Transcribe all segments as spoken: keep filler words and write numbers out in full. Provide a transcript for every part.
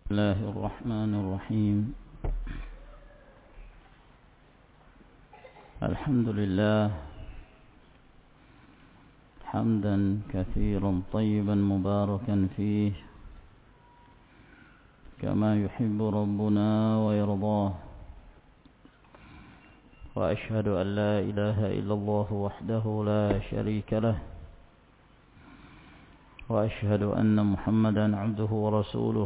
بسم الله الرحمن الرحيم. الحمد لله حمدا كثيرا طيبا مباركا فيه كما يحب ربنا ويرضاه، وأشهد أن لا إله إلا الله وحده لا شريك له، وأشهد أن محمدا عبده ورسوله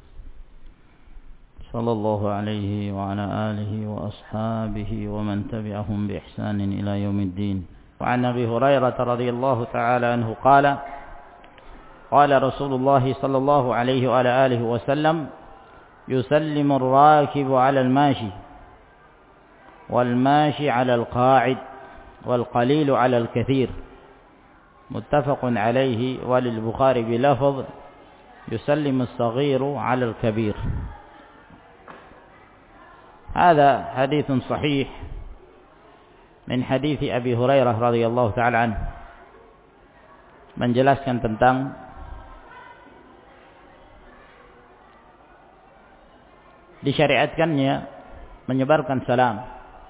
صلى الله عليه وعلى آله وأصحابه ومن تبعهم بإحسان إلى يوم الدين. وعن أبي هريرة رضي الله تعالى عنه قال قال رسول الله صلى الله عليه وعلى آله وسلم: يسلم الراكب على الماشي، والماشي على القاعد، والقليل على الكثير. متفق عليه، وللبخاري بلفظ: يسلم الصغير على الكبير. هذا حديث صحيح من حديث أبي هريرة رضي الله تعالى عنه, menjelaskan tentang disyariatkannya menyebarkan salam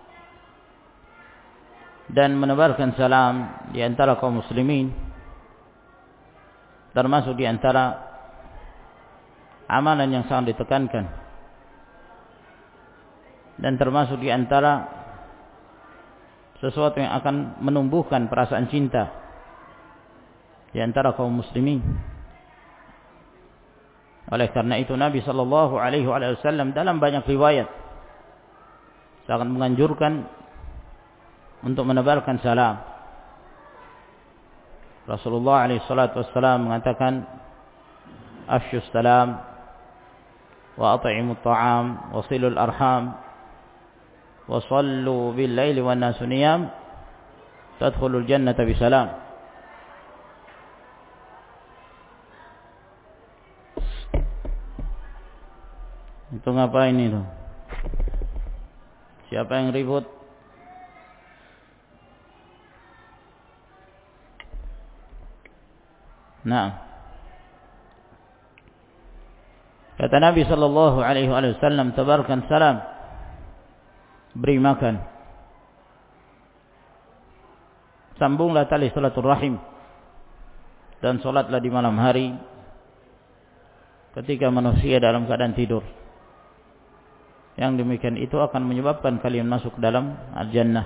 dan menebarkan salam di antara kaum muslimin, termasuk di antara amalan yang sangat ditekankan, dan termasuk di antara sesuatu yang akan menumbuhkan perasaan cinta di antara kaum muslimin. Oleh karena itu Nabi sallallahu alaihi wasallam dalam banyak riwayat sangat menganjurkan untuk menebarkan salam. Rasulullah alaihi salatu wassalam mengatakan: afshus salam wa at'imut ta'am wa silul arham wa sallu bil laili wan nasu niyam tadkhulul jannata bisalam. Itu ngapain itu? Siapa yang ribut? Nah, kata Nabi sallallahu alaihi wasallam, tebarkan salam, beri makan, sambunglah tali silaturahim, dan solatlah di malam hari ketika manusia dalam keadaan tidur. Yang demikian itu akan menyebabkan kalian masuk dalam al-jannah.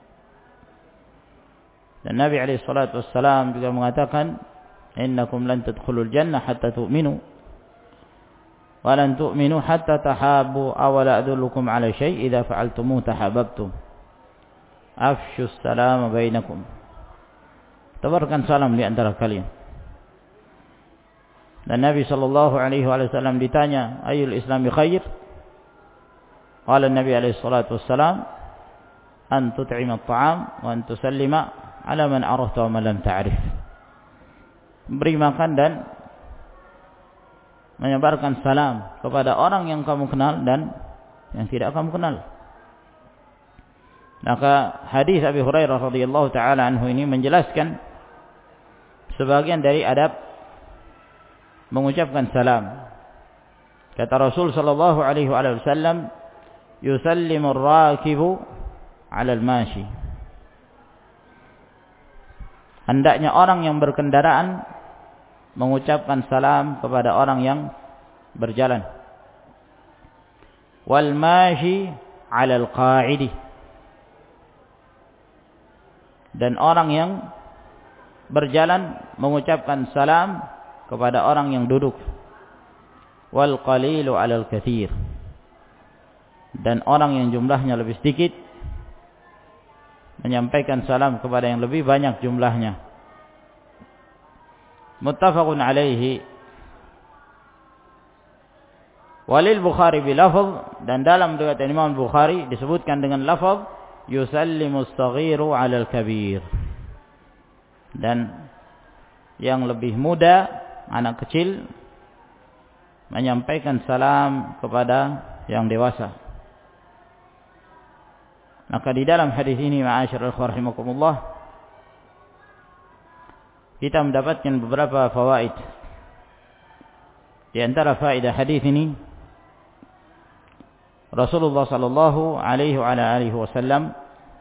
Dan Nabi alaihi salatu wassalam juga mengatakan: innakum lan tadkhulul jannah hatta tu'minu wa lan tu'minu hatta tahabbu aw la adullukum ala syai' idza fa'altumuhu tahabbtum. Afshus salama bainakum. Tebarkan salam di antara kalian. Dan Nabi sallallahu alaihi wasallam ditanya, ayyul islami khair? Qala Nabi alaihi salatu wassalam: an tut'ima at-ta'am wa an tusallima ala man arafta wa man lam ta'rif. Beri makan dan menyebarkan salam kepada orang yang kamu kenal dan yang tidak kamu kenal. Maka hadis Abi Hurairah radhiyallahu taala anhu ini menjelaskan sebagian dari adab mengucapkan salam. Kata Rasul sallallahu alaihi wasallam: yusallimu ar-rakibu 'ala al-mashi. Hendaknya orang yang berkendaraan mengucapkan salam kepada orang yang berjalan. Wal mashi 'ala al-qa'idi. Dan orang yang berjalan mengucapkan salam kepada orang yang duduk. Wal qalilu 'ala al-katsir. Dan orang yang jumlahnya lebih sedikit menyampaikan salam kepada yang lebih banyak jumlahnya. Muttafaqun alaihi. Walil Bukhari bilafaz, dan dalam riwayat Imam Bukhari disebutkan dengan lafaz yusallimu as-saghiru 'ala al-kabir. Dan yang lebih muda, anak kecil, menyampaikan salam kepada yang dewasa. Maka di dalam hadis ini, ma'asyiral ikhwah rahimakumullah, kita mendapatkan beberapa fawaid. Di antara faedah hadis ini, Rasulullah sallallahu alaihi wa ala alihi wasallam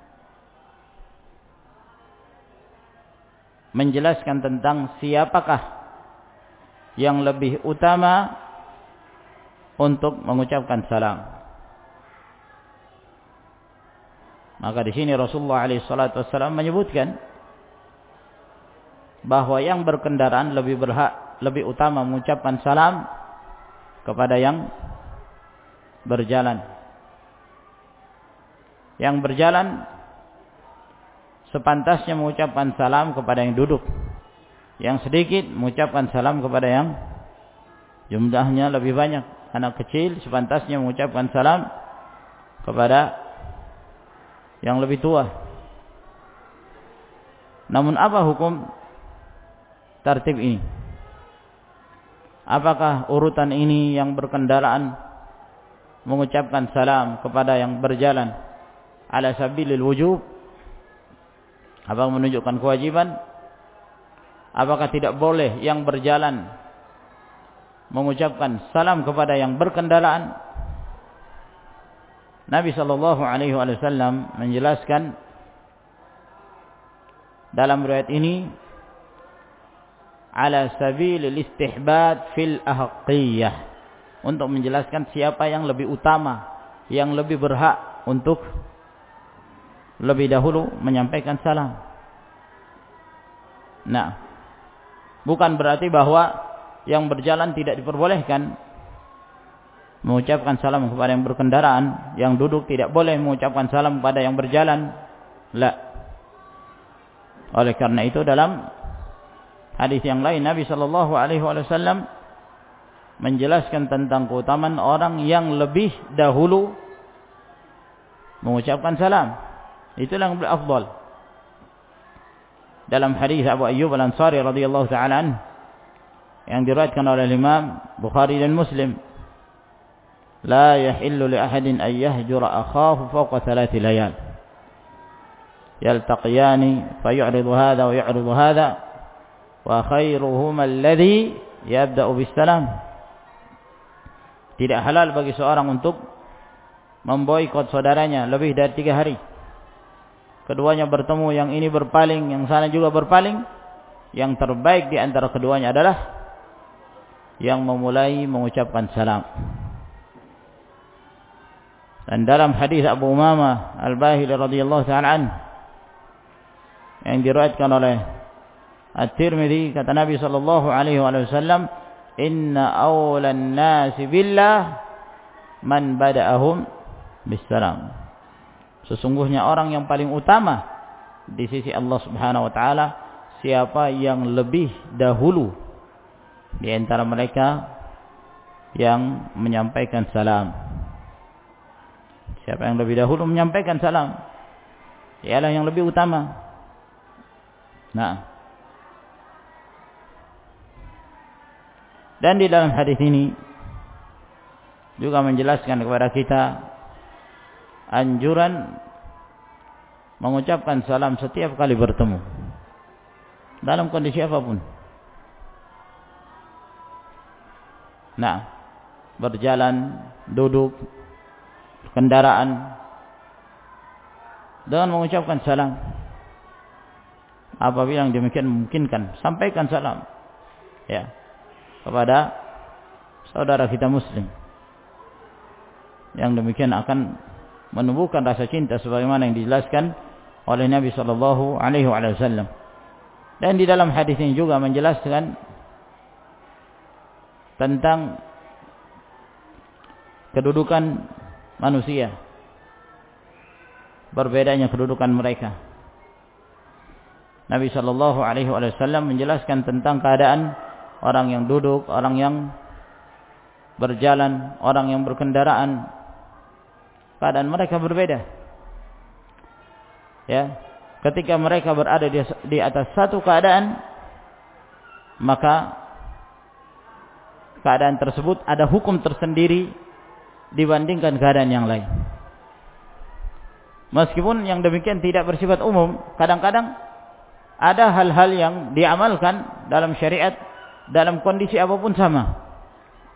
menjelaskan tentang siapakah yang lebih utama untuk mengucapkan salam. Maka di sini Rasulullah alaihi salatu wasallam menyebutkan bahwa yang berkendaraan lebih berhak, lebih utama mengucapkan salam kepada yang berjalan. Yang berjalan sepantasnya mengucapkan salam kepada yang duduk. Yang sedikit mengucapkan salam kepada yang jumlahnya lebih banyak. Anak kecil sepantasnya mengucapkan salam kepada yang lebih tua. Namun apa hukum tertib ini? Apakah urutan ini yang berkendaraan mengucapkan salam kepada yang berjalan ala sabilil wujub? Apakah menunjukkan kewajiban? Apakah tidak boleh yang berjalan mengucapkan salam kepada yang berkendaraan? Nabi sallallahu alaihi wasallam menjelaskan dalam riwayat ini ala sabilil istihbab fil ahqiyah, untuk menjelaskan siapa yang lebih utama, yang lebih berhak untuk lebih dahulu menyampaikan salam. Nah, bukan berarti bahwa yang berjalan tidak diperbolehkan mengucapkan salam kepada yang berkendaraan, yang duduk tidak boleh mengucapkan salam kepada yang berjalan. La. Oleh karena itu dalam hadis yang lain Nabi sallallahu alaihi wasallam menjelaskan tentang keutamaan orang yang lebih dahulu mengucapkan salam. Itulah yang lebih afdal. Dalam hadis Abu Ayyub Al-Ansari radhiyallahu taala anhu yang diriwayatkan oleh Imam Bukhari dan Muslim, la yahillu li ahadin an yahjura akhahu fawqa thalath layal yaltaqiyani fayu'ridu hadha wa yu'ridu hadha wa khairuhuma alladhi yabda'u bis salam. Tidak halal bagi seorang untuk memboikot saudaranya lebih dari tiga hari. Keduanya bertemu, yang ini berpaling, yang sana juga berpaling. Yang terbaik di antara keduanya adalah yang memulai mengucapkan salam. Dan dalam hadis Abu Umamah Al-Bahili radhiyallahu ta'ala anhu yang diriwayatkan oleh At-Tirmidzi, kata Nabi sallallahu alaihi wasallam, inna awlan nasi billah man bada'ahum bisalam. Sesungguhnya orang yang paling utama di sisi Allah Subhanahu wa taala siapa yang lebih dahulu di antara mereka yang menyampaikan salam. Siapa yang lebih dahulu menyampaikan salam, ialah yang lebih utama. Nah, dan di dalam hadis ini juga menjelaskan kepada kita anjuran mengucapkan salam setiap kali bertemu, dalam kondisi apapun. Nah, berjalan, duduk, kendaraan, dengan mengucapkan salam. Apabila yang demikian memungkinkan, sampaikan salam ya kepada saudara kita muslim. Yang demikian akan menumbuhkan rasa cinta sebagaimana yang dijelaskan oleh Nabi sallallahu alaihi wasallam. Dan di dalam hadis ini juga menjelaskan tentang kedudukan manusia, berbedanya kedudukan mereka. Nabi sallallahu alaihi wasallam menjelaskan tentang keadaan orang yang duduk, orang yang berjalan, orang yang berkendaraan. Keadaan mereka berbeda. Ya, ketika mereka berada di, di atas satu keadaan, maka keadaan tersebut ada hukum tersendiri dibandingkan keadaan yang lain. Meskipun yang demikian tidak bersifat umum, kadang-kadang ada hal-hal yang diamalkan dalam syariat dalam kondisi apapun sama.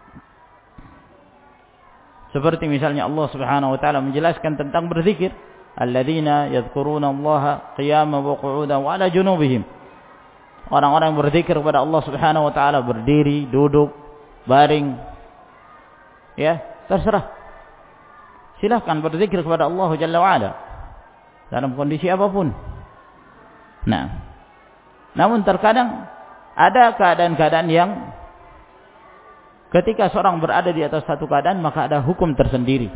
Seperti misalnya Allah Subhanahu wa taala menjelaskan tentang berzikir, alladzina yadhkuruna Allaha qiyaman wa qu'udan wa 'ala junubihim. Orang-orang yang berzikir kepada Allah Subhanahu wa taala berdiri, duduk, baring. Ya, terserah. Silakan berzikir kepada Allah Jalla wa Ala dalam kondisi apapun. Nah, namun terkadang ada keadaan-keadaan yang ketika seorang berada di atas satu keadaan maka ada hukum tersendiri.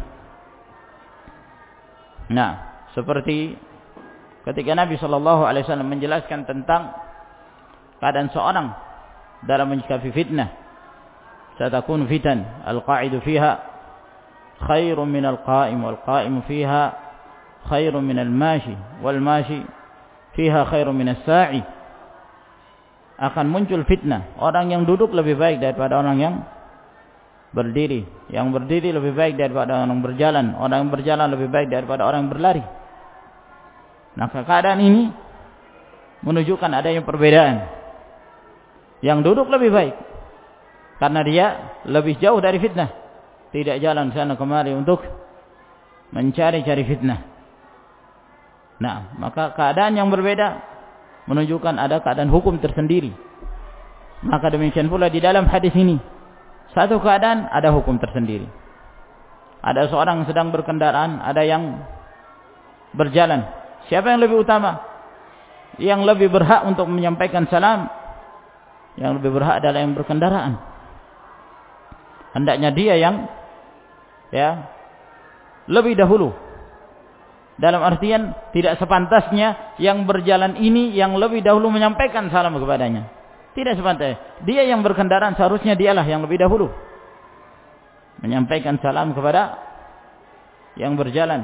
Nah, seperti ketika Nabi Shallallahu Alaihi Wasallam menjelaskan tentang keadaan seorang dalam menyikapi fitnah, satakun fitan al-qa'idu fiha khairun min al-qa'im wal-qa'im fiha khairun min al-mashi wal-mashi fiha khairun min as-sa'i. Akan muncul fitnah, orang yang duduk lebih baik daripada orang yang berdiri, yang berdiri lebih baik daripada orang yang berjalan, orang yang berjalan lebih baik daripada orang yang berlari. Maka keadaan ini menunjukkan adanya perbedaan. Yang duduk lebih baik karena dia lebih jauh dari fitnah, tidak jalan sana kemari untuk mencari-cari fitnah. Nah, maka keadaan yang berbeda menunjukkan ada keadaan hukum tersendiri. Maka demikian pula di dalam hadis ini, satu keadaan ada hukum tersendiri. Ada seorang sedang berkendaraan, ada yang berjalan. Siapa yang lebih utama? Yang lebih berhak untuk menyampaikan salam, yang lebih berhak adalah yang berkendaraan. Hendaknya dia yang ya lebih dahulu. Dalam artian tidak sepantasnya yang berjalan ini yang lebih dahulu menyampaikan salam kepadanya. Tidak sepantasnya. Dia yang berkendaraan seharusnya dialah yang lebih dahulu menyampaikan salam kepada yang berjalan.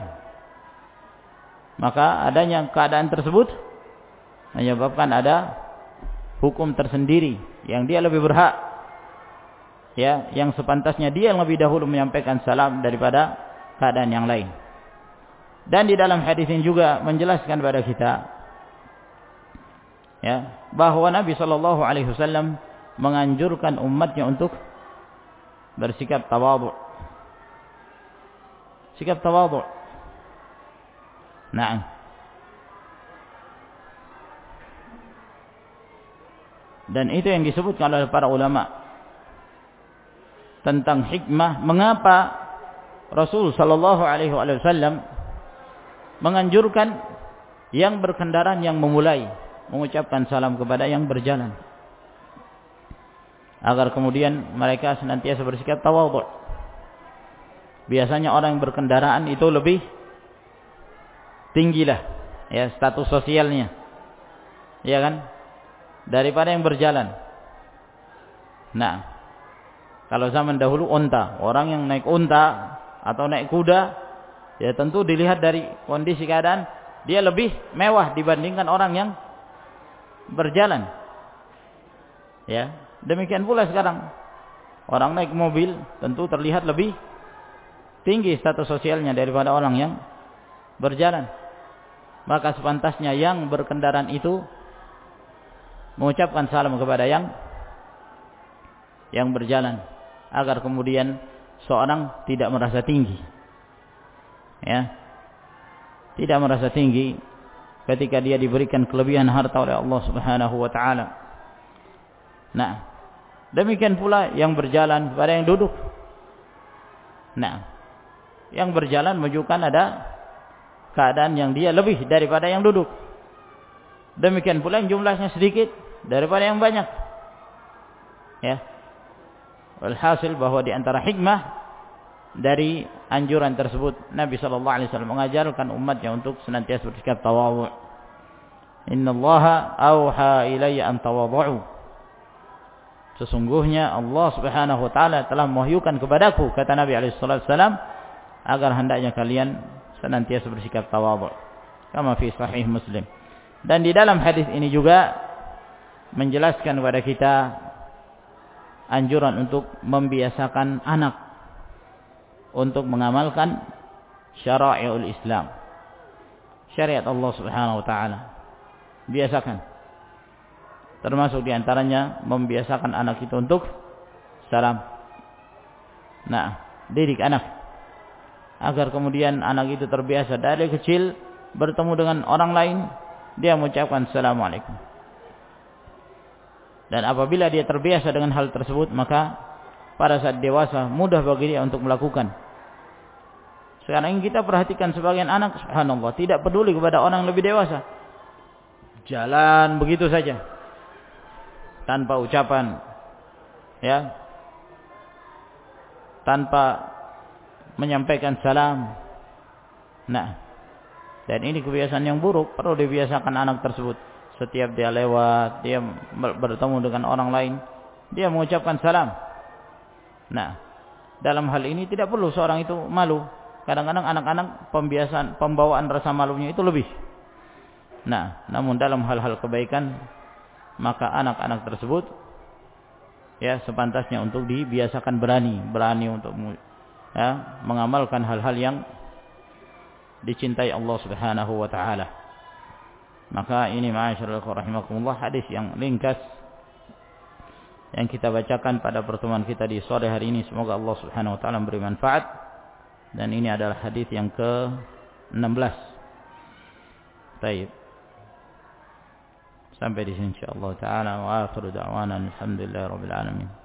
Maka adanya keadaan tersebut menyebabkan ada hukum tersendiri yang dia lebih berhak, ya, yang sepantasnya dia yang lebih dahulu menyampaikan salam daripada keadaan yang lain. Dan di dalam hadis ini juga menjelaskan kepada kita, ya, bahwa Nabi Shallallahu Alaihi Wasallam menganjurkan umatnya untuk bersikap tawadhu, sikap tawadhu. Nah, dan itu yang disebutkan oleh para ulama tentang hikmah mengapa Rasul Shallallahu Alaihi Wasallam menganjurkan yang berkendaraan yang memulai mengucapkan salam kepada yang berjalan, agar kemudian mereka senantiasa bersikap tawadhu. Biasanya orang yang berkendaraan itu lebih tinggilah, ya, status sosialnya, ya kan, daripada yang berjalan. Nah, kalau zaman dahulu unta, orang yang naik unta atau naik kuda, ya tentu dilihat dari kondisi keadaan dia lebih mewah dibandingkan orang yang berjalan. Ya, demikian pula sekarang. Orang naik mobil tentu terlihat lebih tinggi status sosialnya daripada orang yang berjalan. Maka sepantasnya yang berkendaraan itu mengucapkan salam kepada yang yang berjalan, agar kemudian seorang tidak merasa tinggi. Ya, tidak merasa tinggi ketika dia diberikan kelebihan harta oleh Allah Subhanahu wa taala. Nah, demikian pula yang berjalan kepada yang duduk. Nah, yang berjalan menunjukkan ada keadaan yang dia lebih daripada yang duduk. Demikian pula yang jumlahnya sedikit daripada yang banyak. Ya. Walhasil bahwa di antara hikmah dari anjuran tersebut, Nabi Shallallahu Alaihi Wasallam mengajarkan umatnya untuk senantiasa bersikap tawadhu. Inna Allaha auha ilayya an tawadhu. Sesungguhnya Allah Subhanahu Wa Taala telah mewahyukan kepadaku, kata Nabi Alaihi Wasallam, agar hendaknya kalian senantiasa bersikap tawadhu. Kama fi Sahih Muslim. Dan di dalam hadis ini juga menjelaskan kepada kita anjuran untuk membiasakan anak untuk mengamalkan syara'iul Islam, syariat Allah Subhanahu wa taala. Biasakan. Termasuk diantaranya membiasakan anak itu untuk salam. Nah, didik anak agar kemudian anak itu terbiasa dari kecil bertemu dengan orang lain dia mengucapkan assalamualaikum. Dan apabila dia terbiasa dengan hal tersebut, maka pada saat dewasa mudah bagi dia untuk melakukan. Sekarang ini kita perhatikan sebagian anak, subhanallah, tidak peduli kepada orang yang lebih dewasa. Jalan begitu saja tanpa ucapan, ya, tanpa menyampaikan salam. Nah, dan ini kebiasaan yang buruk, perlu dibiasakan anak tersebut. Setiap dia lewat, dia bertemu dengan orang lain, dia mengucapkan salam. Nah, dalam hal ini tidak perlu seorang itu malu. Kadang-kadang anak-anak pembiasaan, pembawaan rasa malunya itu lebih. Nah, namun dalam hal-hal kebaikan, maka anak-anak tersebut ya sepantasnya untuk dibiasakan berani, berani untuk ya, mengamalkan hal-hal yang dicintai Allah Subhanahu wa taala. Maka ini ma'asyiral rahimakumullah hadis yang ringkas yang kita bacakan pada pertemuan kita di sore hari ini. Semoga Allah Subhanahu wa taala memberi manfaat. Dan ini adalah hadis yang ke enam belas. Baik. Sampai di sini insyaallah taala wa akhiru da'wana alhamdulillahirabbil alamin.